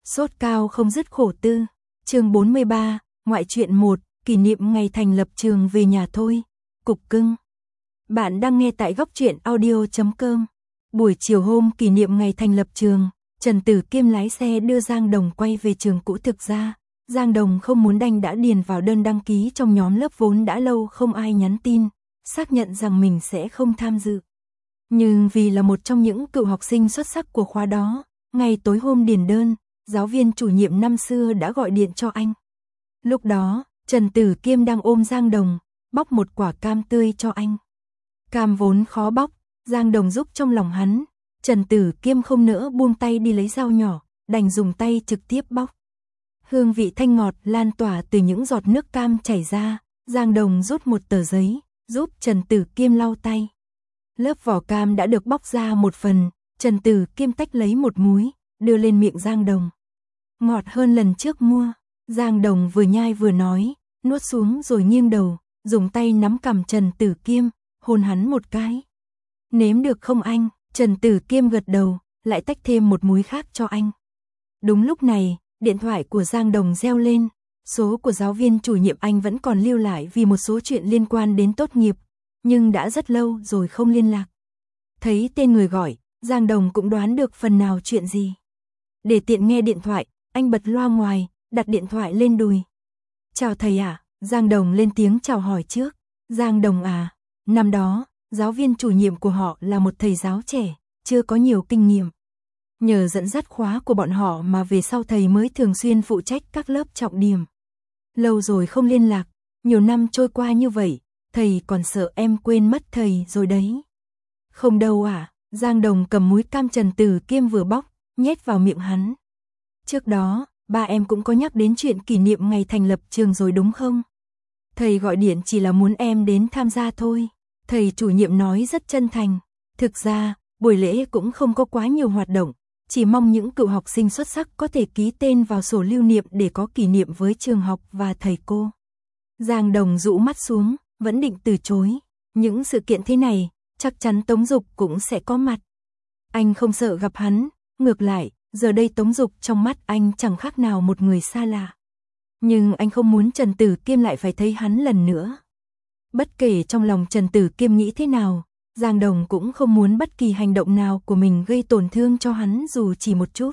Sốt cao không dứt khổ tư. Chương 43, ngoại truyện 1, kỷ niệm ngày thành lập trường về nhà thôi. Cục cưng. Bạn đang nghe tại góc truyện audio.com. Buổi chiều hôm kỷ niệm ngày thành lập trường, Trần Tử Kiêm lái xe đưa Giang Đồng quay về trường cũ. Thực ra, Giang Đồng không muốn đành đã điền vào đơn đăng ký trong nhóm lớp vốn đã lâu không ai nhắn tin, xác nhận rằng mình sẽ không tham dự. Nhưng vì là một trong những cựu học sinh xuất sắc của khóa đó, ngày tối hôm điền đơn, giáo viên chủ nhiệm năm xưa đã gọi điện cho anh. Lúc đó, Trần Tử Kiêm đang ôm Giang Đồng, bóc một quả cam tươi cho anh. Cam vốn khó bóc, Giang Đồng giúp trong lòng hắn, Trần Tử Kiêm không nỡ buông tay đi lấy dao nhỏ, đành dùng tay trực tiếp bóc. Hương vị thanh ngọt lan tỏa từ những giọt nước cam chảy ra, Giang Đồng rút một tờ giấy, giúp Trần Tử Kiêm lau tay. Lớp vỏ cam đã được bóc ra một phần, Trần Tử Kiêm tách lấy một múi, đưa lên miệng Giang Đồng. Ngọt hơn lần trước mua, Giang Đồng vừa nhai vừa nói, nuốt xuống rồi nghiêng đầu, dùng tay nắm cằm Trần Tử Kiêm, hôn hắn một cái. Nếm được không anh? Trần Tử Kiêm gật đầu, lại tách thêm một múi khác cho anh. Đúng lúc này, điện thoại của Giang Đồng reo lên, số của giáo viên chủ nhiệm anh vẫn còn lưu lại vì một số chuyện liên quan đến tốt nghiệp, nhưng đã rất lâu rồi không liên lạc. Thấy tên người gọi, Giang Đồng cũng đoán được phần nào chuyện gì. Để tiện nghe điện thoại, anh bật loa ngoài, đặt điện thoại lên đùi. Chào thầy ạ, Giang Đồng lên tiếng chào hỏi trước. Giang Đồng à, năm đó, giáo viên chủ nhiệm của họ là một thầy giáo trẻ, chưa có nhiều kinh nghiệm. Nhờ dẫn dắt khóa của bọn họ mà về sau thầy mới thường xuyên phụ trách các lớp trọng điểm. Lâu rồi không liên lạc, nhiều năm trôi qua như vậy, thầy còn sợ em quên mất thầy rồi đấy. Không đâu à, Giang Đồng cầm múi cam Trần Tử Kiêm vừa bóc, nhét vào miệng hắn. Trước đó, ba em cũng có nhắc đến chuyện kỷ niệm ngày thành lập trường rồi đúng không? Thầy gọi điện chỉ là muốn em đến tham gia thôi. Thầy chủ nhiệm nói rất chân thành. Thực ra, buổi lễ cũng không có quá nhiều hoạt động, chỉ mong những cựu học sinh xuất sắc có thể ký tên vào sổ lưu niệm để có kỷ niệm với trường học và thầy cô. Giang Đồng dụ mắt xuống, vẫn định từ chối. Những sự kiện thế này, chắc chắn Tống Dục cũng sẽ có mặt. Anh không sợ gặp hắn, ngược lại, giờ đây Tống Dục trong mắt anh chẳng khác nào một người xa lạ. Nhưng anh không muốn Trần Tử Kiêm lại phải thấy hắn lần nữa. Bất kể trong lòng Trần Tử Kiêm nghĩ thế nào, Giang Đồng cũng không muốn bất kỳ hành động nào của mình gây tổn thương cho hắn dù chỉ một chút.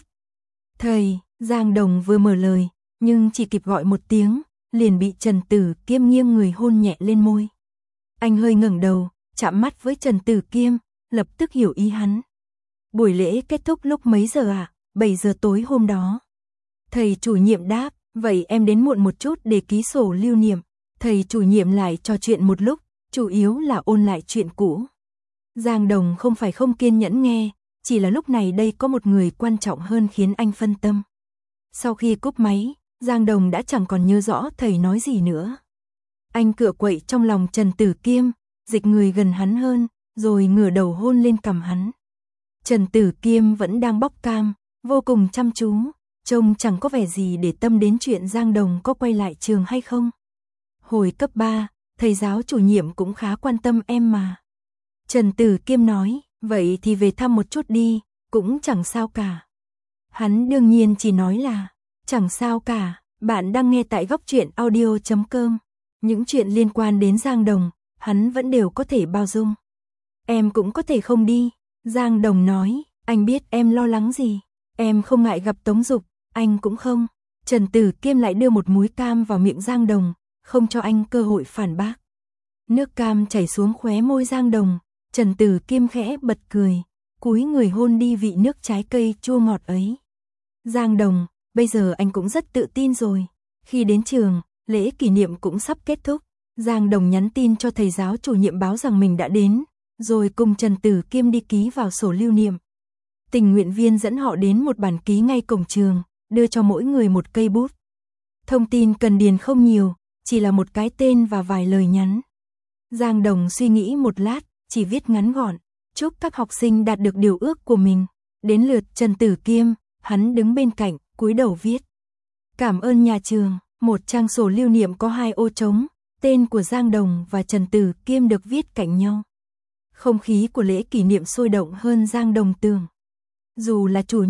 Thầy, Giang Đồng vừa mở lời, nhưng chỉ kịp gọi một tiếng, liền bị Trần Tử Kiêm nghiêng người hôn nhẹ lên môi. Anh hơi ngẩng đầu, chạm mắt với Trần Tử Kiêm, lập tức hiểu ý hắn. Buổi lễ kết thúc lúc mấy giờ ạ? 7 giờ tối hôm đó. Thầy chủ nhiệm đáp, vậy em đến muộn một chút để ký sổ lưu niệm. Thầy chủ nhiệm lại trò chuyện một lúc, chủ yếu là ôn lại chuyện cũ. Giang Đồng không phải không kiên nhẫn nghe, chỉ là lúc này đây có một người quan trọng hơn khiến anh phân tâm. Sau khi cúp máy, Giang Đồng đã chẳng còn nhớ rõ thầy nói gì nữa. Anh cựa quậy trong lòng Trần Tử Kiêm, dịch người gần hắn hơn, rồi ngửa đầu hôn lên cằm hắn. Trần Tử Kiêm vẫn đang bóc cam, vô cùng chăm chú, trông chẳng có vẻ gì để tâm đến chuyện Giang Đồng có quay lại trường hay không. Hồi cấp 3, thầy giáo chủ nhiệm cũng khá quan tâm em mà. Trần Tử Kiêm nói, vậy thì về thăm một chút đi, cũng chẳng sao cả. Hắn đương nhiên chỉ nói là, chẳng sao cả. Bạn đang nghe tại góc truyện audio.com. Những chuyện liên quan đến Giang Đồng, hắn vẫn đều có thể bao dung. Em cũng có thể không đi. Giang Đồng nói, anh biết em lo lắng gì. Em không ngại gặp Tống Dục, anh cũng không. Trần Tử Kiêm lại đưa một múi cam vào miệng Giang Đồng, không cho anh cơ hội phản bác. Nước cam chảy xuống khóe môi Giang Đồng, Trần Tử Kiêm khẽ bật cười, cúi người hôn đi vị nước trái cây chua ngọt ấy. Giang Đồng, bây giờ anh cũng rất tự tin rồi. Khi đến trường, lễ kỷ niệm cũng sắp kết thúc. Giang Đồng nhắn tin cho thầy giáo chủ nhiệm báo rằng mình đã đến, rồi cùng Trần Tử Kiêm đi ký vào sổ lưu niệm. Tình nguyện viên dẫn họ đến một bàn ký ngay cổng trường, đưa cho mỗi người một cây bút. Thông tin cần điền không nhiều, chỉ là một cái tên và vài lời nhắn. Giang Đồng suy nghĩ một lát, chỉ viết ngắn gọn, chúc các học sinh đạt được điều ước của mình. Đến lượt Trần Tử Kiêm, hắn đứng bên cạnh, cúi đầu viết. Cảm ơn nhà trường, một trang sổ lưu niệm có 2 ô trống, tên của Giang Đồng và Trần Tử Kiêm được viết cạnh nhau. Không khí của lễ kỷ niệm sôi động hơn Giang Đồng tưởng. Dù là chủ nhật,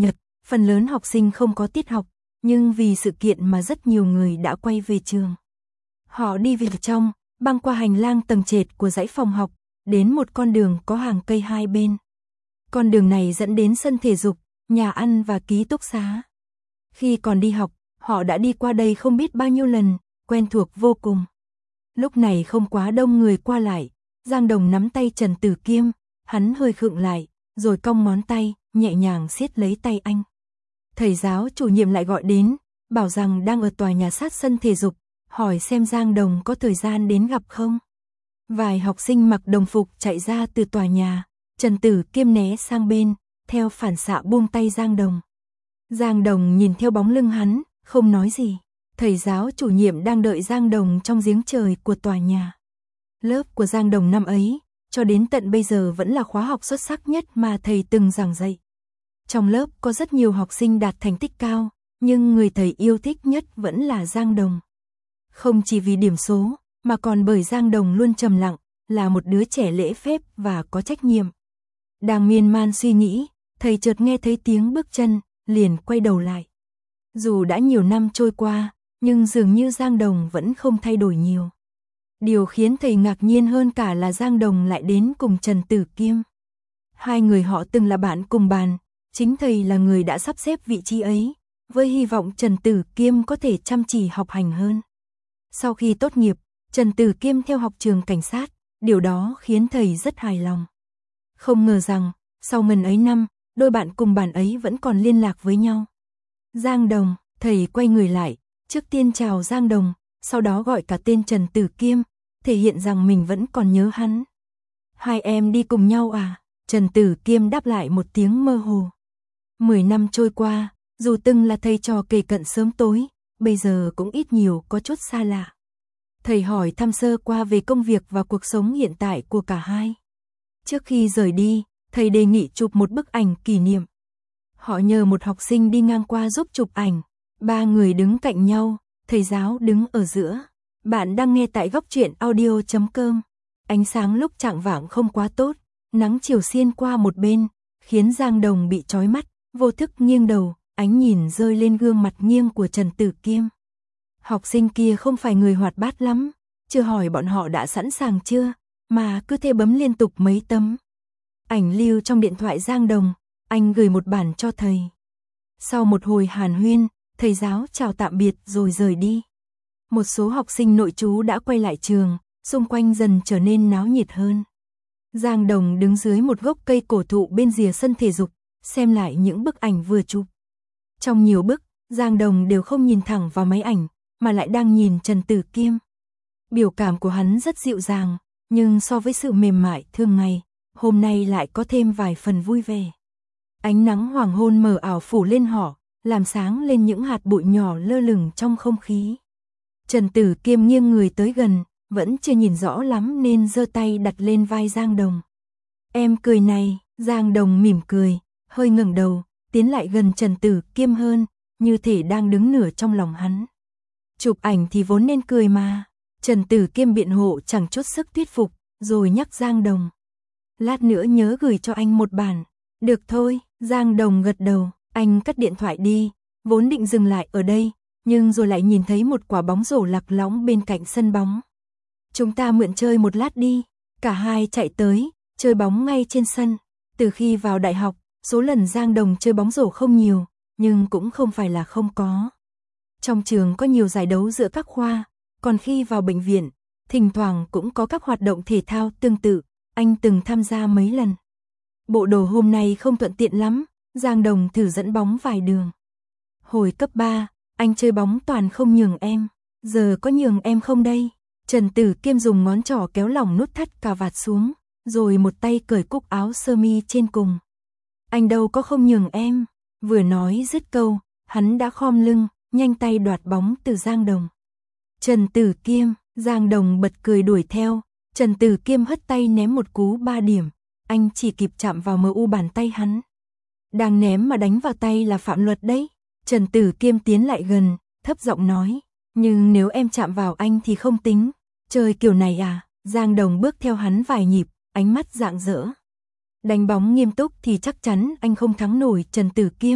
Phần lớn học sinh không có tiết học, nhưng vì sự kiện mà rất nhiều người đã quay về trường. Họ đi về trong, băng qua hành lang tầng trệt của dãy phòng học, đến một con đường có hàng cây hai bên. Con đường này dẫn đến sân thể dục, nhà ăn và ký túc xá. Khi còn đi học, họ đã đi qua đây không biết bao nhiêu lần, quen thuộc vô cùng. Lúc này không quá đông người qua lại, Giang Đồng nắm tay Trần Tử Kiêm, hắn hơi khựng lại, rồi cong ngón tay, nhẹ nhàng siết lấy tay anh. Thầy giáo chủ nhiệm lại gọi đến, bảo rằng đang ở tòa nhà sát sân thể dục, hỏi xem Giang Đồng có thời gian đến gặp không. Vài học sinh mặc đồng phục chạy ra từ tòa nhà, Trần Tử Kiêm né sang bên, theo phản xạ buông tay Giang Đồng. Giang Đồng nhìn theo bóng lưng hắn, không nói gì. Thầy giáo chủ nhiệm đang đợi Giang Đồng trong giếng trời của tòa nhà. Lớp của Giang Đồng năm ấy, cho đến tận bây giờ vẫn là khóa học xuất sắc nhất mà thầy từng giảng dạy. Trong lớp có rất nhiều học sinh đạt thành tích cao, nhưng người thầy yêu thích nhất vẫn là Giang Đồng. Không chỉ vì điểm số, mà còn bởi Giang Đồng luôn trầm lặng, là một đứa trẻ lễ phép và có trách nhiệm. Đang miên man suy nghĩ, thầy chợt nghe thấy tiếng bước chân, liền quay đầu lại. Dù đã nhiều năm trôi qua, nhưng dường như Giang Đồng vẫn không thay đổi nhiều. Điều khiến thầy ngạc nhiên hơn cả là Giang Đồng lại đến cùng Trần Tử Kiêm. Hai người họ từng là bạn cùng bàn, chính thầy là người đã sắp xếp vị trí ấy, với hy vọng Trần Tử Kiêm có thể chăm chỉ học hành hơn. Sau khi tốt nghiệp, Trần Tử Kiêm theo học trường cảnh sát, điều đó khiến thầy rất hài lòng. Không ngờ rằng, sau ngần ấy năm, đôi bạn cùng bàn ấy vẫn còn liên lạc với nhau. Giang Đồng, thầy quay người lại, trước tiên chào Giang Đồng, sau đó gọi cả tên Trần Tử Kiêm, thể hiện rằng mình vẫn còn nhớ hắn. Hai em đi cùng nhau à? Trần Tử Kiêm đáp lại một tiếng mơ hồ. 10 năm trôi qua, dù từng là thầy trò kề cận sớm tối, bây giờ cũng ít nhiều có chút xa lạ. Thầy hỏi thăm sơ qua về công việc và cuộc sống hiện tại của cả hai. Trước khi rời đi, thầy đề nghị chụp một bức ảnh kỷ niệm. Họ nhờ một học sinh đi ngang qua giúp chụp ảnh. Ba người đứng cạnh nhau, thầy giáo đứng ở giữa. Bạn đang nghe tại góc truyện audio.com. Ánh sáng lúc chạng vạng không quá tốt, nắng chiều xiên qua một bên, khiến Giang Đồng bị chói mắt, vô thức nghiêng đầu, ánh nhìn rơi lên gương mặt nghiêng của Trần Tử Kiêm. Học sinh kia không phải người hoạt bát lắm, chưa hỏi bọn họ đã sẵn sàng chưa, mà cứ thế bấm liên tục mấy tấm. Ảnh lưu trong điện thoại Giang Đồng, anh gửi một bản cho thầy. Sau một hồi hàn huyên, thầy giáo chào tạm biệt rồi rời đi. Một số học sinh nội trú đã quay lại trường, xung quanh dần trở nên náo nhiệt hơn. Giang Đồng đứng dưới một gốc cây cổ thụ bên rìa sân thể dục, xem lại những bức ảnh vừa chụp. Trong nhiều bức, Giang Đồng đều không nhìn thẳng vào máy ảnh, mà lại đang nhìn Trần Tử Kiêm. Biểu cảm của hắn rất dịu dàng, nhưng so với sự mềm mại thường ngày, hôm nay lại có thêm vài phần vui vẻ. Ánh nắng hoàng hôn mờ ảo phủ lên họ, làm sáng lên những hạt bụi nhỏ lơ lửng trong không khí. Trần Tử Kiêm nghiêng người tới gần, vẫn chưa nhìn rõ lắm nên giơ tay đặt lên vai Giang Đồng. Em cười này, Giang Đồng mỉm cười, hơi ngẩng đầu, tiến lại gần Trần Tử Kiêm hơn, như thể đang đứng nửa trong lòng hắn. Chụp ảnh thì vốn nên cười mà. Trần Tử Kiêm biện hộ chẳng chút sức thuyết phục, rồi nhắc Giang Đồng. Lát nữa nhớ gửi cho anh một bản. Được thôi, Giang Đồng gật đầu, anh cất điện thoại đi, vốn định dừng lại ở đây, nhưng rồi lại nhìn thấy một quả bóng rổ lạc lõng bên cạnh sân bóng. Chúng ta mượn chơi một lát đi, cả hai chạy tới, chơi bóng ngay trên sân. Từ khi vào đại học, số lần Giang Đồng chơi bóng rổ không nhiều, nhưng cũng không phải là không có. Trong trường có nhiều giải đấu giữa các khoa, còn khi vào bệnh viện, thỉnh thoảng cũng có các hoạt động thể thao tương tự, anh từng tham gia mấy lần. Bộ đồ hôm nay không thuận tiện lắm, Giang Đồng thử dẫn bóng vài đường. Hồi cấp 3, anh chơi bóng toàn không nhường em, giờ có nhường em không đây? Trần Tử Kiêm dùng ngón trỏ kéo lỏng nút thắt cà vạt xuống, rồi một tay cởi cúc áo sơ mi trên cùng. Anh đâu có không nhường em, vừa nói dứt câu, hắn đã khom lưng, nhanh tay đoạt bóng từ Giang Đồng. Trần Tử Kiêm, Giang Đồng bật cười đuổi theo, Trần Tử Kiêm hất tay ném một cú 3 điểm, anh chỉ kịp chạm vào MU bàn tay hắn. Đang ném mà đánh vào tay là phạm luật đấy. Trần Tử Kiêm tiến lại gần, thấp giọng nói, nhưng nếu em chạm vào anh thì không tính. Chơi kiểu này à? Giang Đồng bước theo hắn vài nhịp, ánh mắt rạng rỡ. Đánh bóng nghiêm túc thì chắc chắn anh không thắng nổi Trần Tử Kiêm,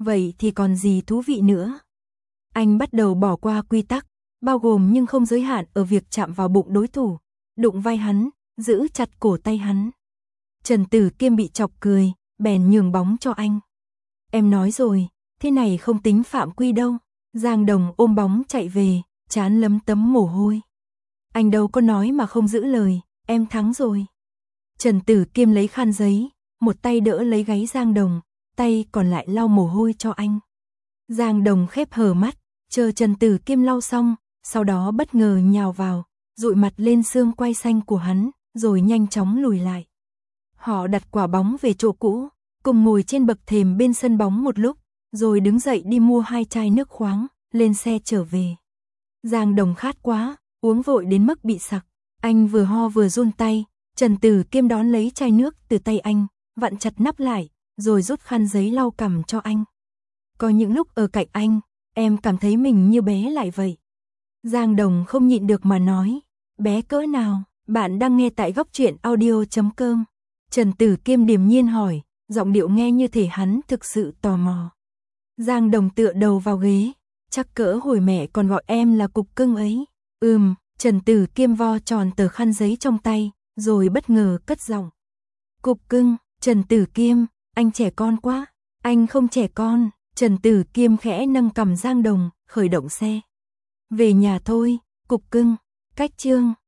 vậy thì còn gì thú vị nữa. Anh bắt đầu bỏ qua quy tắc, bao gồm nhưng không giới hạn ở việc chạm vào bụng đối thủ, đụng vai hắn, giữ chặt cổ tay hắn. Trần Tử Kiêm bị chọc cười, bèn nhường bóng cho anh. Em nói rồi, thế này không tính phạm quy đâu. Giang Đồng ôm bóng chạy về, trán lấm tấm mồ hôi. Anh đâu có nói mà không giữ lời, em thắng rồi. Trần Tử Kiêm lấy khăn giấy, một tay đỡ lấy gáy Giang Đồng, tay còn lại lau mồ hôi cho anh. Giang Đồng khép hờ mắt, chờ Trần Tử Kiêm lau xong, sau đó bất ngờ nhào vào, dụi mặt lên xương quai xanh của hắn, rồi nhanh chóng lùi lại. Họ đặt quả bóng về chỗ cũ, cùng ngồi trên bậc thềm bên sân bóng một lúc, rồi đứng dậy đi mua 2 chai nước khoáng, lên xe trở về. Giang Đồng khát quá, uống vội đến mức bị sặc. Anh vừa ho vừa run tay, Trần Tử Kiêm đón lấy chai nước từ tay anh, vặn chặt nắp lại, rồi rút khăn giấy lau cằm cho anh. Có những lúc ở cạnh anh, em cảm thấy mình như bé lại vậy. Giang Đồng không nhịn được mà nói, bé cỡ nào? Bạn đang nghe tại Góc Truyện Audio.com. Trần Tử Kiêm điềm nhiên hỏi, giọng điệu nghe như thể hắn thực sự tò mò. Giang Đồng tựa đầu vào ghế, chắc cỡ hồi mẹ còn gọi em là cục cưng ấy. Trần Tử Kiêm vo tròn tờ khăn giấy trong tay, rồi bất ngờ cất giọng. Cục cưng, Trần Tử Kiêm, anh trẻ con quá. Anh không trẻ con. Trần Tử Kiêm khẽ nâng cằm Giang Đồng, khởi động xe. Về nhà thôi, cục cưng. Cách chương